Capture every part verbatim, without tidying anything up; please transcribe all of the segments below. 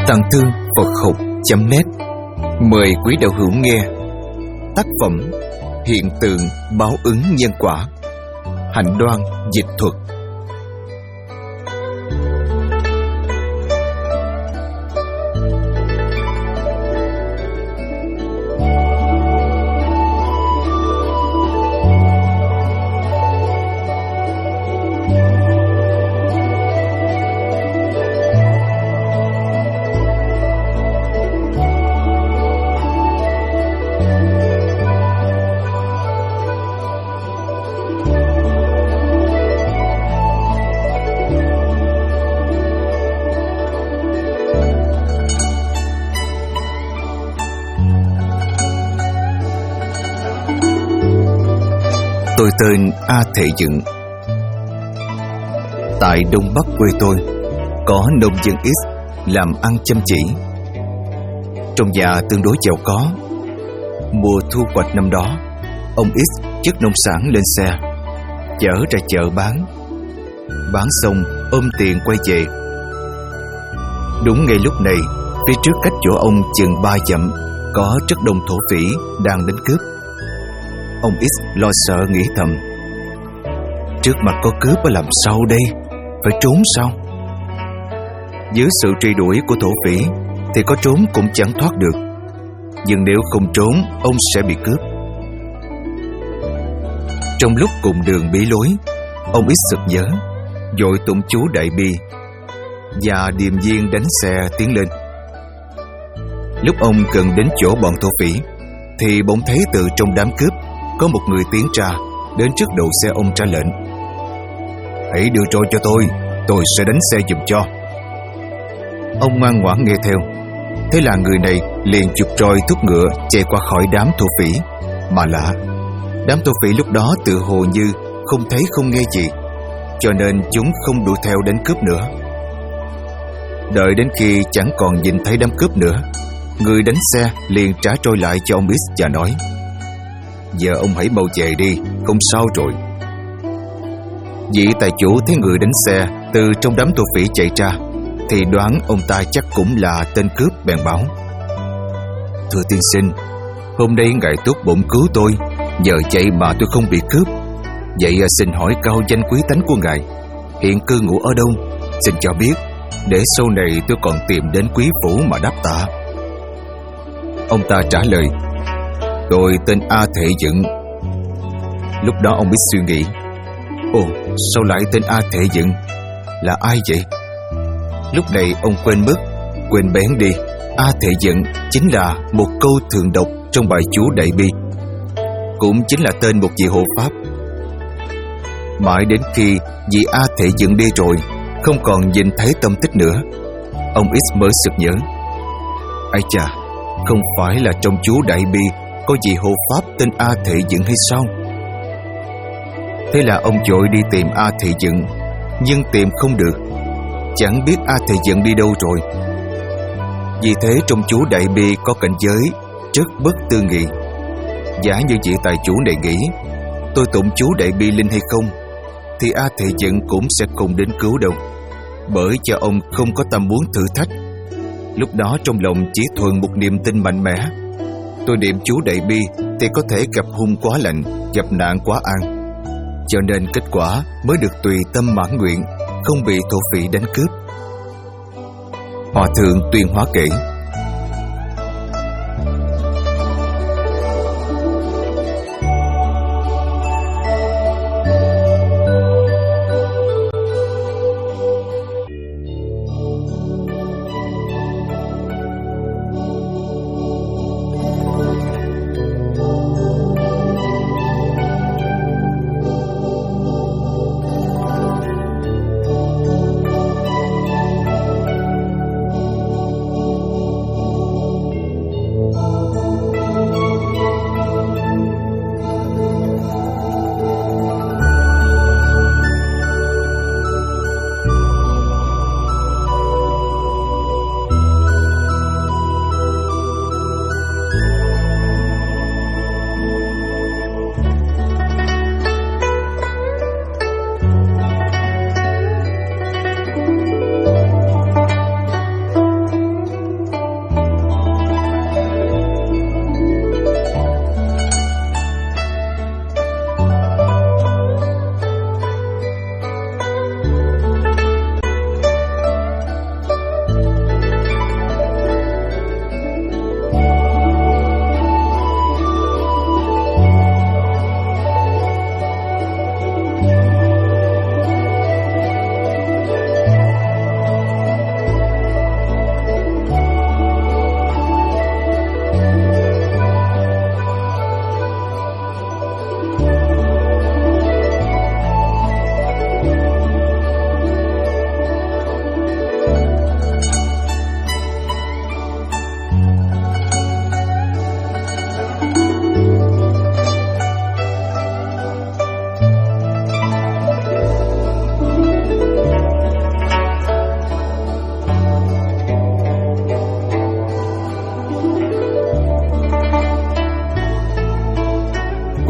Tàng Thư Phật Học chấm net mời quý đạo hữu nghe tác phẩm Hiện tượng báo ứng nhân quả, Hạnh Đoan dịch thuật. Tôi tên A Thệ Dựng. Tại Đông Bắc quê tôi có nông dân ít làm ăn chăm chỉ. Trong nhà tương đối giàu có. Mùa thu hoạch năm đó, ông ít chất nông sản lên xe, chở ra chợ bán. Bán xong ôm tiền quay về. Đúng ngay lúc này, phía trước cách chỗ ông chừng ba dặm có rất đông thổ phỉ đang đánh cướp. Ông X lo sợ nghĩ thầm: trước mặt có cướp làm sao đây? Phải trốn sao? Dưới sự truy đuổi của thổ phỉ thì có trốn cũng chẳng thoát được. Nhưng nếu không trốn, ông sẽ bị cướp. Trong lúc cùng đường bí lối, ông X sực nhớ, vội tụng chú Đại Bi và điềm nhiên đánh xe tiến lên. Lúc ông gần đến chỗ bọn thổ phỉ thì bỗng thấy từ trong đám cướp có một người tiến ra, đến trước đầu xe ông ra lệnh: hãy đưa roi cho tôi, tôi sẽ đánh xe giùm cho. Ông ngoan ngoãn nghe theo. Thế là người này liền chụp roi thúc ngựa chạy qua khỏi đám thổ phỉ. Mà lạ, đám thổ phỉ lúc đó tự hồ như không thấy không nghe gì, cho nên chúng không đuổi theo đánh cướp nữa. Đợi đến khi chẳng còn nhìn thấy đám cướp nữa, người đánh xe liền trả roi lại cho ông X và nói: giờ ông hãy mau về đi, không sao rồi. Vị tài chủ thấy người đánh xe từ trong đám thổ phỉ chạy ra thì đoán ông ta chắc cũng là tên cướp, bèn bảo: thưa tiên sinh, hôm nay ngài tốt bụng cứu tôi, nhờ vậy mà tôi không bị cướp. Vậy xin hỏi cao danh quý tánh của ngài, hiện cư ngụ ở đâu? Xin cho biết, để sau này tôi còn tìm đến quý phủ mà đáp tạ. Ông ta trả lời: tôi tên A Thệ Dựng. Lúc đó ông biết suy nghĩ: ồ, sao lại tên A Thệ Dựng? Là ai vậy? Lúc này ông quên mất, quên bén đi, A Thệ Dựng chính là một câu thường đọc trong bài chú Đại Bi, cũng chính là tên một vị hộ pháp. Mãi đến khi vị A Thệ Dựng đi rồi, không còn nhìn thấy tâm tích nữa, ông X mới sực nhớ: ái chà, không phải là trong chú Đại Bi có vị hộ pháp tên A Thệ Dựng hay sao? Thế là ông vội đi tìm A Thệ Dựng, nhưng tìm không được, chẳng biết A Thệ Dựng đi đâu rồi. Vì thế trong chú Đại Bi có cảnh giới rất bất tư nghị. Giả như vị tài chủ này nghĩ tôi tụng chú Đại Bi linh hay không, thì A Thệ Dựng cũng sẽ không đến cứu đâu, bởi cho ông không có tâm muốn thử thách. Lúc đó trong lòng chỉ thuần một niềm tin mạnh mẽ: tôi niệm chú Đại Bi thì có thể gặp hung quá lành, gặp nạn quá an. Cho nên kết quả mới được tùy tâm mãn nguyện, không bị thổ phỉ đánh cướp. Hòa thượng Tuyên Hóa kể: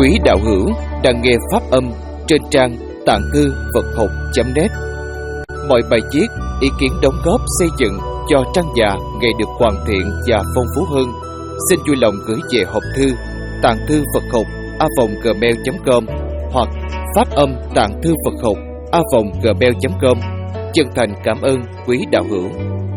quý đạo hữu đang nghe pháp âm trên trang tạng thư Phật học chấm net. Mọi bài viết, ý kiến đóng góp xây dựng cho trang nhà ngày được hoàn thiện và phong phú hơn, xin vui lòng gửi về hộp thư tạng thư Phật học a vòng gmail chấm com hoặc phát âm tạng thư Phật học a vòng gmail chấm com. Chân thành cảm ơn quý đạo hữu.